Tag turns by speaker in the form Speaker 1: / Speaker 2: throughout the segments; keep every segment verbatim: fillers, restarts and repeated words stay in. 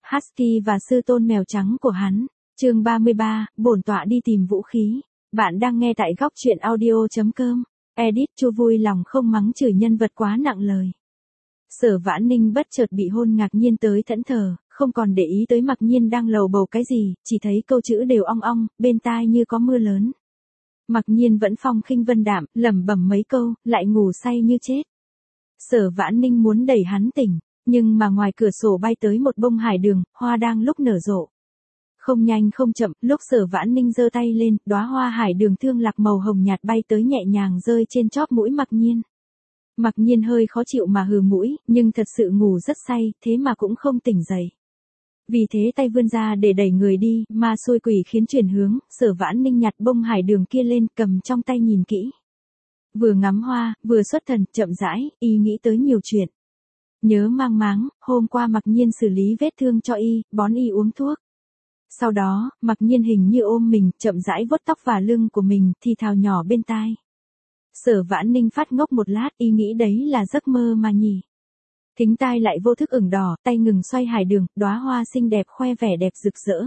Speaker 1: Husky và sư tôn mèo trắng của hắn. Chương ba mươi ba, bổn tọa đi tìm vũ khí. Bạn đang nghe tại góc truyện audio chấm com. Edit Chu vui lòng không mắng chửi nhân vật quá nặng lời. Sở Vãn Ninh bất chợt bị hôn ngạc nhiên tới thẫn thờ, không còn để ý tới Mặc Nhiên đang lầu bầu cái gì, chỉ thấy câu chữ đều ong ong, bên tai như có mưa lớn. Mặc Nhiên vẫn phong khinh vân đạm, lẩm bẩm mấy câu, lại ngủ say như chết. Sở Vãn Ninh muốn đẩy hắn tỉnh, nhưng mà ngoài cửa sổ bay tới một bông hải đường, hoa đang lúc nở rộ. Không nhanh không chậm, lúc Sở Vãn Ninh giơ tay lên, đóa hoa hải đường thương lạc màu hồng nhạt bay tới nhẹ nhàng rơi trên chóp mũi Mặc Nhiên. Mặc Nhiên hơi khó chịu mà hừ mũi, nhưng thật sự ngủ rất say, thế mà cũng không tỉnh dậy. Vì thế tay vươn ra để đẩy người đi, mà xôi quỷ khiến chuyển hướng, Sở Vãn Ninh nhặt bông hải đường kia lên, cầm trong tay nhìn kỹ. Vừa ngắm hoa, vừa xuất thần, chậm rãi, y nghĩ tới nhiều chuyện. Nhớ mang máng, hôm qua Mặc Nhiên xử lý vết thương cho y, bón y uống thuốc. Sau đó, Mặc Nhiên hình như ôm mình, chậm rãi vuốt tóc và lưng của mình, thì thào nhỏ bên tai. Sở Vãn Ninh phát ngốc một lát, y nghĩ đấy là giấc mơ mà nhỉ. Thính tai lại vô thức ửng đỏ, tay ngừng xoay hải đường, đóa hoa xinh đẹp khoe vẻ đẹp rực rỡ.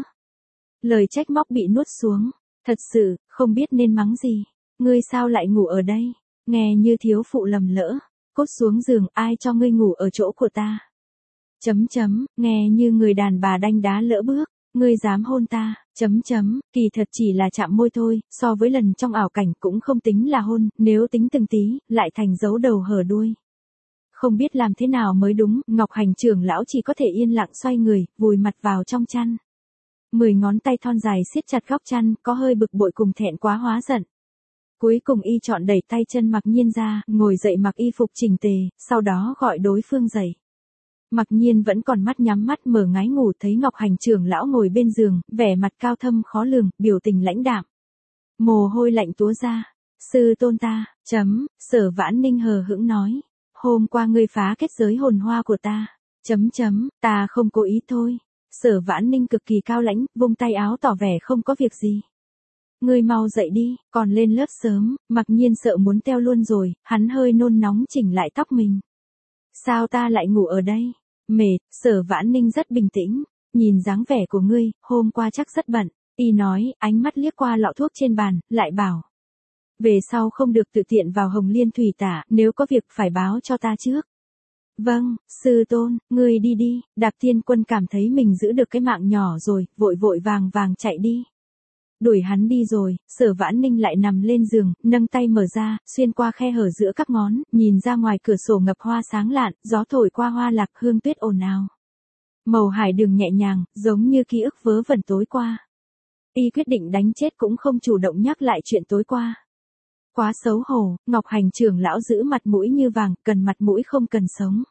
Speaker 1: Lời trách móc bị nuốt xuống, thật sự, không biết nên mắng gì. Ngươi sao lại ngủ ở đây? Nghe như thiếu phụ lầm lỡ. Cốt xuống giường, ai cho ngươi ngủ ở chỗ của ta? Chấm chấm, nghe như người đàn bà đanh đá lỡ bước. Ngươi dám hôn ta? Chấm chấm, kỳ thật chỉ là chạm môi thôi, so với lần trong ảo cảnh cũng không tính là hôn, nếu tính từng tí, lại thành dấu đầu hở đuôi. Không biết làm thế nào mới đúng, Ngọc Hành trưởng lão chỉ có thể yên lặng xoay người, vùi mặt vào trong chăn. Mười ngón tay thon dài siết chặt góc chăn, có hơi bực bội cùng thẹn quá hóa giận. Cuối cùng y chọn đẩy tay chân Mặc Nhiên ra, ngồi dậy mặc y phục chỉnh tề, sau đó gọi đối phương dậy. Mặc Nhiên vẫn còn mắt nhắm mắt mở ngái ngủ, thấy Ngọc Hành trưởng lão ngồi bên giường, vẻ mặt cao thâm khó lường, biểu tình lãnh đạm. Mồ hôi lạnh túa ra. Sư tôn ta, chấm, Sở Vãn Ninh hờ hững nói. Hôm qua ngươi phá kết giới hồn hoa của ta. Chấm chấm, ta không cố ý thôi. Sở Vãn Ninh cực kỳ cao lãnh, vung tay áo tỏ vẻ không có việc gì. Ngươi mau dậy đi, còn lên lớp sớm. Mặc Nhiên sợ muốn teo luôn rồi, hắn hơi nôn nóng chỉnh lại tóc mình. Sao ta lại ngủ ở đây? Mệt. Sở Vãn Ninh rất bình tĩnh. Nhìn dáng vẻ của ngươi, hôm qua chắc rất bận. Y nói, ánh mắt liếc qua lọ thuốc trên bàn, lại bảo. Về sau không được tự tiện vào Hồng Liên Thủy Tả, nếu có việc phải báo cho ta trước. Vâng, sư tôn, ngươi đi đi. Đạp Thiên Quân cảm thấy mình giữ được cái mạng nhỏ rồi, vội vội vàng vàng chạy đi. Đuổi hắn đi rồi, Sở Vãn Ninh lại nằm lên giường, nâng tay mở ra, xuyên qua khe hở giữa các ngón, nhìn ra ngoài cửa sổ ngập hoa sáng lạn, gió thổi qua hoa lạc hương tuyết ồn ào. Màu hải đường nhẹ nhàng, giống như ký ức vớ vẩn tối qua. Y quyết định đánh chết cũng không chủ động nhắc lại chuyện tối qua. Quá xấu hổ, Ngọc Hành trưởng lão giữ mặt mũi như vàng, cần mặt mũi không cần sống.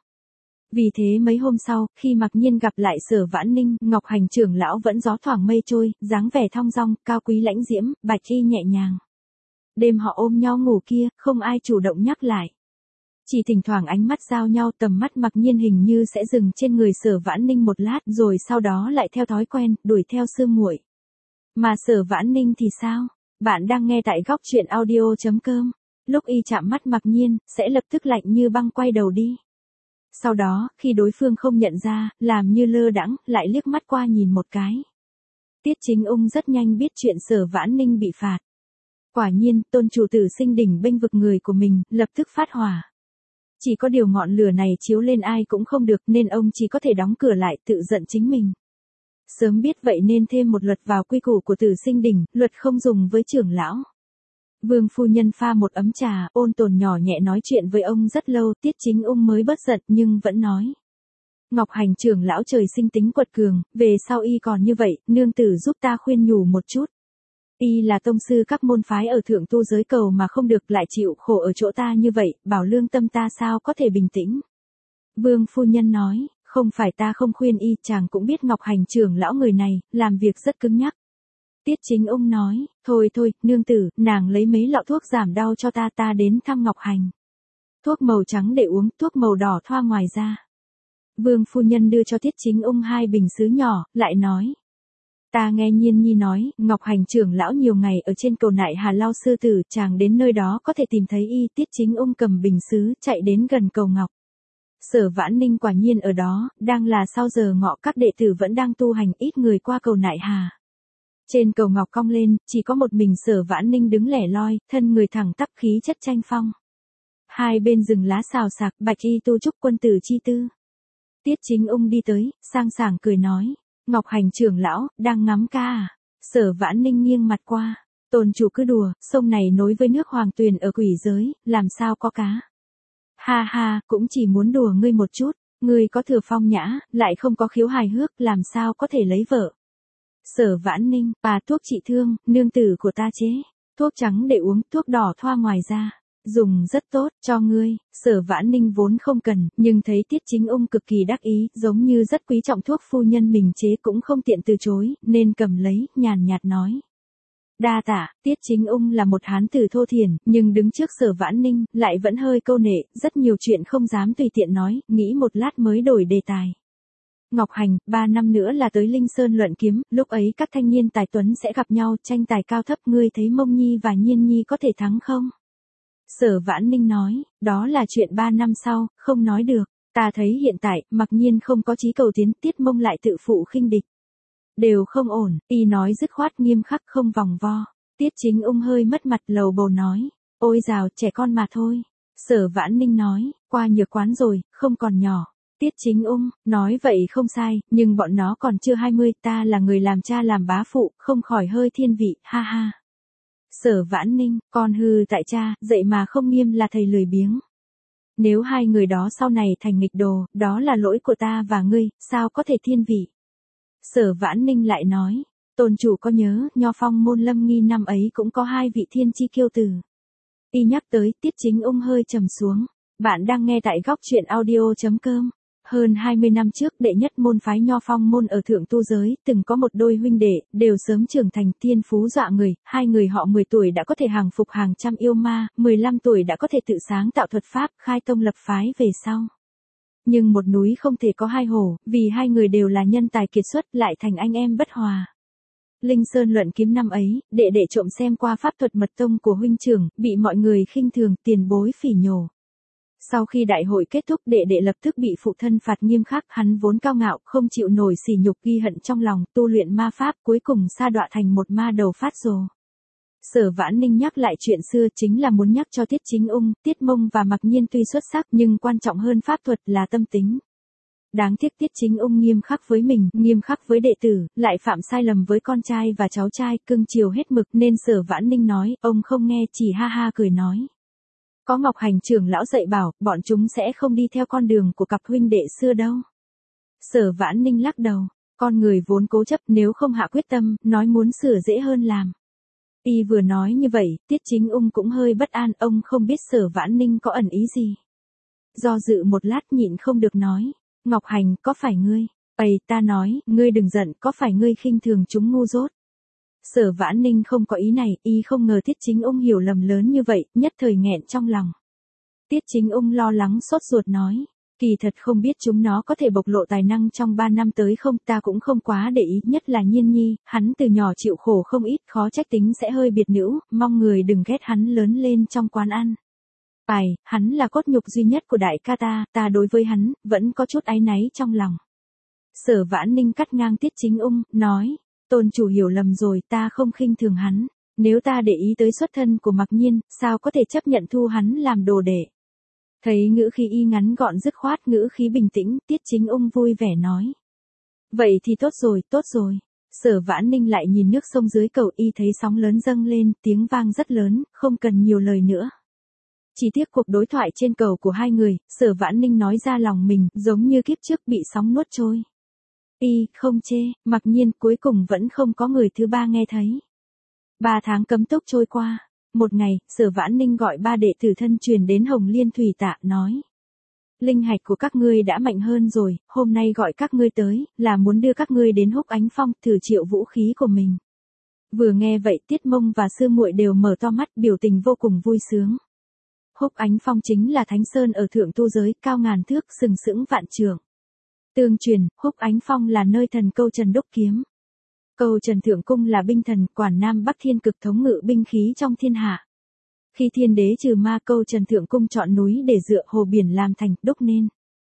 Speaker 1: Vì thế mấy hôm sau, khi Mặc Nhiên gặp lại Sở Vãn Ninh, Ngọc Hành trưởng lão vẫn gió thoảng mây trôi, dáng vẻ thong dong, cao quý lãnh diễm, bạch y nhẹ nhàng. Đêm họ ôm nhau ngủ kia, không ai chủ động nhắc lại. Chỉ thỉnh thoảng ánh mắt giao nhau, tầm mắt Mặc Nhiên hình như sẽ dừng trên người Sở Vãn Ninh một lát, rồi sau đó lại theo thói quen, đuổi theo sư muội. Mà Sở Vãn Ninh thì sao? Bạn đang nghe tại góc truyện audio chấm com. Lúc y chạm mắt Mặc Nhiên, sẽ lập tức lạnh như băng quay đầu đi. Sau đó, khi đối phương không nhận ra, làm như lơ đãng, lại liếc mắt qua nhìn một cái. Tiết Chính Ung rất nhanh biết chuyện Sở Vãn Ninh bị phạt. Quả nhiên, tôn chủ tử Sinh Đỉnh bênh vực người của mình, lập tức phát hỏa. Chỉ có điều ngọn lửa này chiếu lên ai cũng không được, nên ông chỉ có thể đóng cửa lại, tự giận chính mình. Sớm biết vậy nên thêm một luật vào quy củ của Tử Sinh Đỉnh, luật không dùng với trưởng lão. Vương phu nhân pha một ấm trà, ôn tồn nhỏ nhẹ nói chuyện với ông rất lâu, Tiết Chính Ung mới bớt giận nhưng vẫn nói. Ngọc Hành trưởng lão trời sinh tính quật cường, về sau y còn như vậy, nương tử giúp ta khuyên nhủ một chút. Y là tông sư các môn phái ở thượng tu giới cầu mà không được, lại chịu khổ ở chỗ ta như vậy, bảo lương tâm ta sao có thể bình tĩnh. Vương phu nhân nói, không phải ta không khuyên y, chàng cũng biết Ngọc Hành trưởng lão người này, làm việc rất cứng nhắc. Tiết Chính Ung nói, thôi thôi, nương tử, nàng lấy mấy lọ thuốc giảm đau cho ta, ta đến thăm Ngọc Hành. Thuốc màu trắng để uống, thuốc màu đỏ thoa ngoài ra. Vương phu nhân đưa cho Tiết Chính Ung hai bình sứ nhỏ, lại nói. Ta nghe Nhiên Nhi nói, Ngọc Hành trưởng lão nhiều ngày ở trên cầu Nại Hà Lao sư tử, chàng đến nơi đó có thể tìm thấy y. Tiết Chính Ung cầm bình sứ, chạy đến gần cầu Ngọc. Sở Vãn Ninh quả nhiên ở đó, đang là sau giờ ngọ các đệ tử vẫn đang tu hành, ít người qua cầu nại hà. Trên cầu ngọc cong lên, chỉ có một mình Sở Vãn Ninh đứng lẻ loi, thân người thẳng tắp khí chất tranh phong. Hai bên rừng lá xào xạc, bạch y tu trúc quân tử chi tư. Tiết Chính Ung đi tới, sang sảng cười nói, Ngọc Hành trưởng lão, đang ngắm ca à? Sở Vãn Ninh nghiêng mặt qua, tôn chủ cứ đùa, sông này nối với nước Hoàng Tuyền ở quỷ giới, làm sao có cá. Ha ha, cũng chỉ muốn đùa ngươi một chút, ngươi có thừa phong nhã, lại không có khiếu hài hước, làm sao có thể lấy vợ. Sở Vãn Ninh, bà thuốc trị thương, nương tử của ta chế, thuốc trắng để uống, thuốc đỏ thoa ngoài ra. Dùng rất tốt, cho ngươi. Sở Vãn Ninh vốn không cần, nhưng thấy Tiết Chính Ung cực kỳ đắc ý, giống như rất quý trọng thuốc phu nhân mình chế cũng không tiện từ chối, nên cầm lấy, nhàn nhạt nói. Đa tạ. Tiết Chính Ung là một hán tử thô thiển, nhưng đứng trước Sở Vãn Ninh, lại vẫn hơi câu nệ, rất nhiều chuyện không dám tùy tiện nói, nghĩ một lát mới đổi đề tài. Ngọc Hành, ba năm nữa là tới Linh Sơn luận kiếm, lúc ấy các thanh niên tài tuấn sẽ gặp nhau, tranh tài cao thấp, ngươi thấy Mông Nhi và Nhiên Nhi có thể thắng không? Sở Vãn Ninh nói, đó là chuyện ba năm sau, không nói được, ta thấy hiện tại, mặc nhiên không có chí cầu tiến, Tiết Mông lại tự phụ khinh địch. Đều không ổn, y nói dứt khoát nghiêm khắc không vòng vo. Tiết Chính Ung hơi mất mặt lầu bầu nói, ôi dào, trẻ con mà thôi. Sở Vãn Ninh nói, qua nhược quán rồi, không còn nhỏ. Tiết Chính Ung, nói vậy không sai, nhưng bọn nó còn chưa hai mươi, ta là người làm cha làm bá phụ, không khỏi hơi thiên vị, ha ha. Sở Vãn Ninh, con hư tại cha, dậy mà không nghiêm là thầy lười biếng. Nếu hai người đó sau này thành nghịch đồ, đó là lỗi của ta và ngươi, sao có thể thiên vị. Sở Vãn Ninh lại nói, tôn chủ có nhớ, Nho Phong môn Lâm Nghi năm ấy cũng có hai vị thiên chi kiêu tử. Y nhắc tới, Tiết Chính Ung hơi trầm xuống. Bạn đang nghe tại góc truyện audio.com. Hơn hai mươi năm trước, đệ nhất môn phái Nho Phong môn ở thượng tu giới, từng có một đôi huynh đệ, đều sớm trưởng thành, thiên phú dọa người, hai người họ mười tuổi đã có thể hàng phục hàng trăm yêu ma, mười lăm tuổi đã có thể tự sáng tạo thuật pháp, khai tông lập phái về sau. Nhưng một núi không thể có hai hổ, vì hai người đều là nhân tài kiệt xuất, lại thành anh em bất hòa. Linh Sơn luận kiếm năm ấy, đệ đệ trộm xem qua pháp thuật mật tông của huynh trưởng, bị mọi người khinh thường, tiền bối phỉ nhổ. Sau khi đại hội kết thúc, đệ đệ lập tức bị phụ thân phạt nghiêm khắc, hắn vốn cao ngạo, không chịu nổi sỉ nhục, ghi hận trong lòng, tu luyện ma pháp, cuối cùng sa đọa thành một ma đầu phát rồ. Sở Vãn Ninh nhắc lại chuyện xưa chính là muốn nhắc cho Tiết Chính Ung, Tiết Mông và Mặc Nhiên tuy xuất sắc nhưng quan trọng hơn pháp thuật là tâm tính. Đáng tiếc Tiết Chính Ung nghiêm khắc với mình, nghiêm khắc với đệ tử, lại phạm sai lầm với con trai và cháu trai, cưng chiều hết mực, nên Sở Vãn Ninh nói, ông không nghe, chỉ ha ha cười nói. Có Ngọc Hành trưởng lão dạy bảo, bọn chúng sẽ không đi theo con đường của cặp huynh đệ xưa đâu. Sở Vãn Ninh lắc đầu, con người vốn cố chấp, nếu không hạ quyết tâm, nói muốn sửa dễ hơn làm. Y vừa nói như vậy, Tiết Chính Ung cũng hơi bất an, ông không biết Sở Vãn Ninh có ẩn ý gì. Do dự một lát nhịn không được nói, Ngọc Hành, có phải ngươi? Ây, ta nói, ngươi đừng giận, có phải ngươi khinh thường chúng ngu dốt? Sở Vãn Ninh không có ý này, y không ngờ Tiết Chính Ung hiểu lầm lớn như vậy, nhất thời nghẹn trong lòng. Tiết Chính Ung lo lắng sốt ruột nói, kỳ thật không biết chúng nó có thể bộc lộ tài năng trong ba năm tới không, ta cũng không quá để ý, nhất là Nhiên Nhi, hắn từ nhỏ chịu khổ không ít, khó trách tính sẽ hơi biệt nữ, mong người đừng ghét hắn lớn lên trong quán ăn. Bài, hắn là cốt nhục duy nhất của đại ca ta, ta đối với hắn, vẫn có chút áy náy trong lòng. Sở Vãn Ninh cắt ngang Tiết Chính Ung, nói, tôn chủ hiểu lầm rồi, ta không khinh thường hắn, nếu ta để ý tới xuất thân của Mặc Nhiên, sao có thể chấp nhận thu hắn làm đồ đệ. Thấy ngữ khí y ngắn gọn dứt khoát, ngữ khí bình tĩnh, Tiết Chính Ung vui vẻ nói. Vậy thì tốt rồi, tốt rồi. Sở Vãn Ninh lại nhìn nước sông dưới cầu, y thấy sóng lớn dâng lên, tiếng vang rất lớn, không cần nhiều lời nữa. Chỉ tiếc cuộc đối thoại trên cầu của hai người, Sở Vãn Ninh nói ra lòng mình, giống như kiếp trước bị sóng nuốt trôi. Y, không chê, Mặc Nhiên, cuối cùng vẫn không có người thứ ba nghe thấy. Ba tháng cấm túc trôi qua. Một ngày, Sở Vãn Ninh gọi ba đệ tử thân truyền đến Hồng Liên Thủy Tạ, nói. Linh hạch của các ngươi đã mạnh hơn rồi, hôm nay gọi các ngươi tới, là muốn đưa các ngươi đến Húc Ánh Phong, thử triệu vũ khí của mình. Vừa nghe vậy, Tiết Mông và Sư Muội đều mở to mắt, biểu tình vô cùng vui sướng. Húc Ánh Phong chính là thánh sơn ở thượng tu giới, cao ngàn thước, sừng sững vạn trượng. Tương truyền, Húc Ánh Phong là nơi thần Câu Trần đúc kiếm. Câu Trần Thượng Cung là binh thần, quản Nam Bắc thiên cực thống ngự binh khí trong thiên hạ. Khi thiên đế trừ ma, Câu Trần Thượng Cung chọn núi để dựa hồ biển làm thành, đúc nên.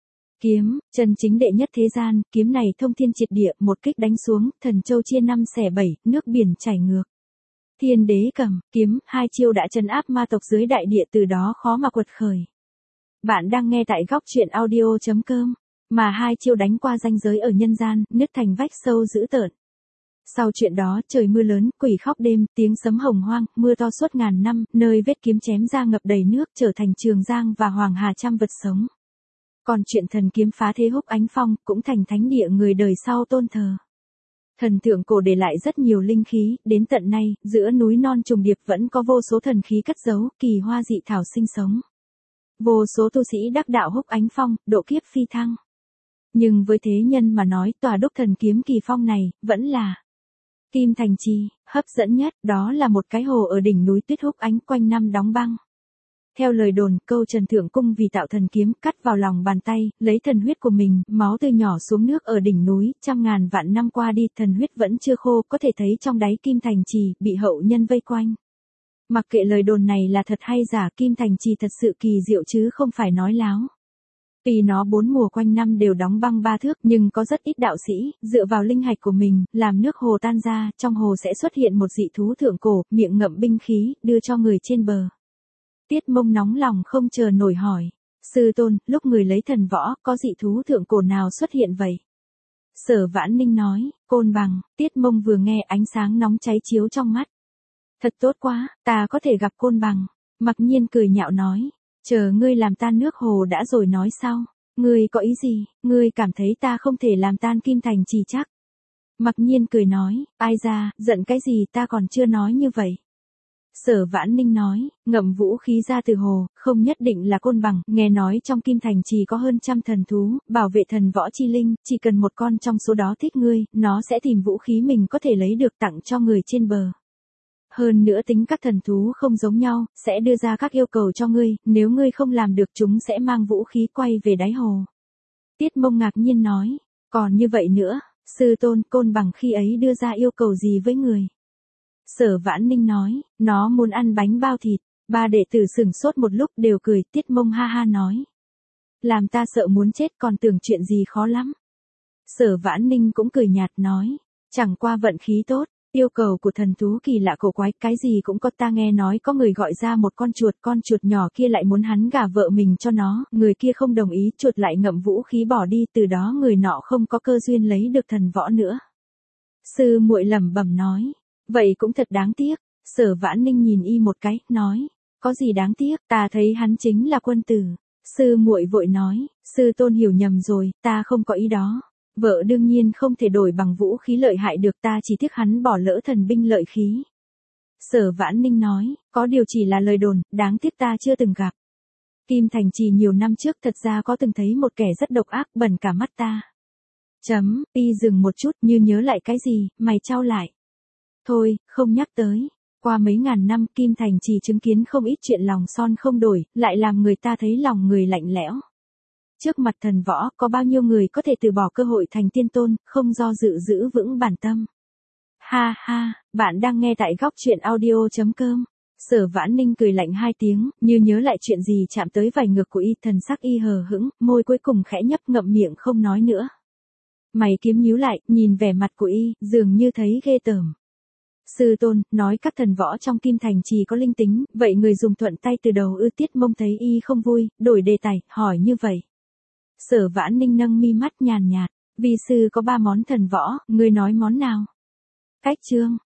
Speaker 1: Kiếm, chân chính đệ nhất thế gian, kiếm này thông thiên triệt địa, một kích đánh xuống, thần châu chia năm xẻ bảy, nước biển chảy ngược. Thiên đế cầm, kiếm, hai chiêu đã trấn áp ma tộc dưới đại địa, từ đó khó mà quật khởi. Bạn đang nghe tại góc truyện audio.com, mà hai chiêu đánh qua ranh giới ở nhân gian, nứt thành vách sâu dữ tợn. Sau chuyện đó, trời mưa lớn, quỷ khóc đêm, tiếng sấm hồng hoang, mưa to suốt ngàn năm, nơi vết kiếm chém ra ngập đầy nước, trở thành Trường Giang và Hoàng Hà trăm vật sống. Còn chuyện thần kiếm phá thế húc ánh phong, cũng thành thánh địa người đời sau tôn thờ. Thần thượng cổ để lại rất nhiều linh khí, đến tận nay, giữa núi non trùng điệp vẫn có vô số thần khí cất giấu, kỳ hoa dị thảo sinh sống. Vô số tu sĩ đắc đạo húc ánh phong, độ kiếp phi thăng. Nhưng với thế nhân mà nói, tòa đúc thần kiếm kỳ phong này, vẫn là Kim Thành Trì, hấp dẫn nhất, đó là một cái hồ ở đỉnh núi tuyết húc ánh quanh năm đóng băng. Theo lời đồn, câu Trần Thượng Cung vì tạo thần kiếm, cắt vào lòng bàn tay, lấy thần huyết của mình, máu tươi nhỏ xuống nước ở đỉnh núi, trăm ngàn vạn năm qua đi, thần huyết vẫn chưa khô, có thể thấy trong đáy Kim Thành Trì, bị hậu nhân vây quanh. Mặc kệ lời đồn này là thật hay giả, Kim Thành Trì thật sự kỳ diệu chứ không phải nói láo. Vì nó bốn mùa quanh năm đều đóng băng ba thước, nhưng có rất ít đạo sĩ, dựa vào linh hạch của mình, làm nước hồ tan ra, trong hồ sẽ xuất hiện một dị thú thượng cổ, miệng ngậm binh khí, đưa cho người trên bờ. Tiết Mông nóng lòng không chờ nổi hỏi, sư tôn, lúc người lấy thần võ, có dị thú thượng cổ nào xuất hiện vậy? Sở Vãn Ninh nói, Côn Bằng. Tiết Mông vừa nghe, ánh sáng nóng cháy chiếu trong mắt. Thật tốt quá, ta có thể gặp Côn Bằng. Mặc Nhiên cười nhạo nói, chờ ngươi làm tan nước hồ đã rồi nói sau. Ngươi có ý gì, ngươi cảm thấy ta không thể làm tan Kim Thành Trì chắc? Mặc Nhiên cười nói, ai ra, giận cái gì, ta còn chưa nói như vậy. Sở Vãn Ninh nói, ngậm vũ khí ra từ hồ, không nhất định là Côn Bằng, nghe nói trong Kim Thành Trì có hơn trăm thần thú, bảo vệ thần võ chi linh, chỉ cần một con trong số đó thích ngươi, nó sẽ tìm vũ khí mình có thể lấy được tặng cho người trên bờ. Hơn nữa tính các thần thú không giống nhau, sẽ đưa ra các yêu cầu cho ngươi, nếu ngươi không làm được chúng sẽ mang vũ khí quay về đáy hồ. Tiết Mông ngạc nhiên nói, còn như vậy nữa, sư tôn, Côn Bằng khi ấy đưa ra yêu cầu gì với người? Sở Vãn Ninh nói, nó muốn ăn bánh bao thịt. Ba đệ tử sửng sốt một lúc đều cười. Tiết Mông ha ha nói, làm ta sợ muốn chết, còn tưởng chuyện gì khó lắm. Sở Vãn Ninh cũng cười nhạt nói, chẳng qua vận khí tốt, yêu cầu của thần thú kỳ lạ cổ quái, cái gì cũng có. Ta nghe nói có người gọi ra một con chuột, con chuột nhỏ kia lại muốn hắn gả vợ mình cho nó, người kia không đồng ý, chuột lại ngậm vũ khí bỏ đi, từ đó người nọ không có cơ duyên lấy được thần võ nữa. Sư muội lẩm bẩm nói, vậy cũng thật đáng tiếc. Sở Vãn Ninh nhìn y một cái, nói, có gì đáng tiếc, ta thấy hắn chính là quân tử. Sư muội vội nói, sư tôn hiểu nhầm rồi, ta không có ý đó. Vợ đương nhiên không thể đổi bằng vũ khí lợi hại được, ta chỉ tiếc hắn bỏ lỡ thần binh lợi khí. Sở Vãn Ninh nói, có điều chỉ là lời đồn, đáng tiếc ta chưa từng gặp. Kim Thành Trì nhiều năm trước thật ra có từng thấy một kẻ rất độc ác, bẩn cả mắt ta. Chấm, y dừng một chút, như nhớ lại cái gì, mày trao lại. Thôi, không nhắc tới. Qua mấy ngàn năm, Kim Thành Trì chứng kiến không ít chuyện lòng son không đổi, lại làm người ta thấy lòng người lạnh lẽo. Trước mặt thần võ, có bao nhiêu người có thể từ bỏ cơ hội thành tiên tôn, không do dự giữ vững bản tâm. Ha ha, bạn đang nghe tại góc truyện audio.com. Sở Vãn Ninh cười lạnh hai tiếng, như nhớ lại chuyện gì chạm tới vảy ngược của y, thần sắc y hờ hững, môi cuối cùng khẽ nhấp, ngậm miệng không nói nữa. Mày kiếm nhíu lại, nhìn vẻ mặt của y, dường như thấy ghê tởm. Sư tôn, nói các thần võ trong Kim Thành Trì có linh tính, vậy người dùng thuận tay từ đầu ư? Tiết Mông thấy y không vui, đổi đề tài, hỏi như vậy. Sở Vãn Ninh nâng mi mắt nhàn nhạt, vi sư có ba món thần võ, ngươi nói món nào? Cách chương,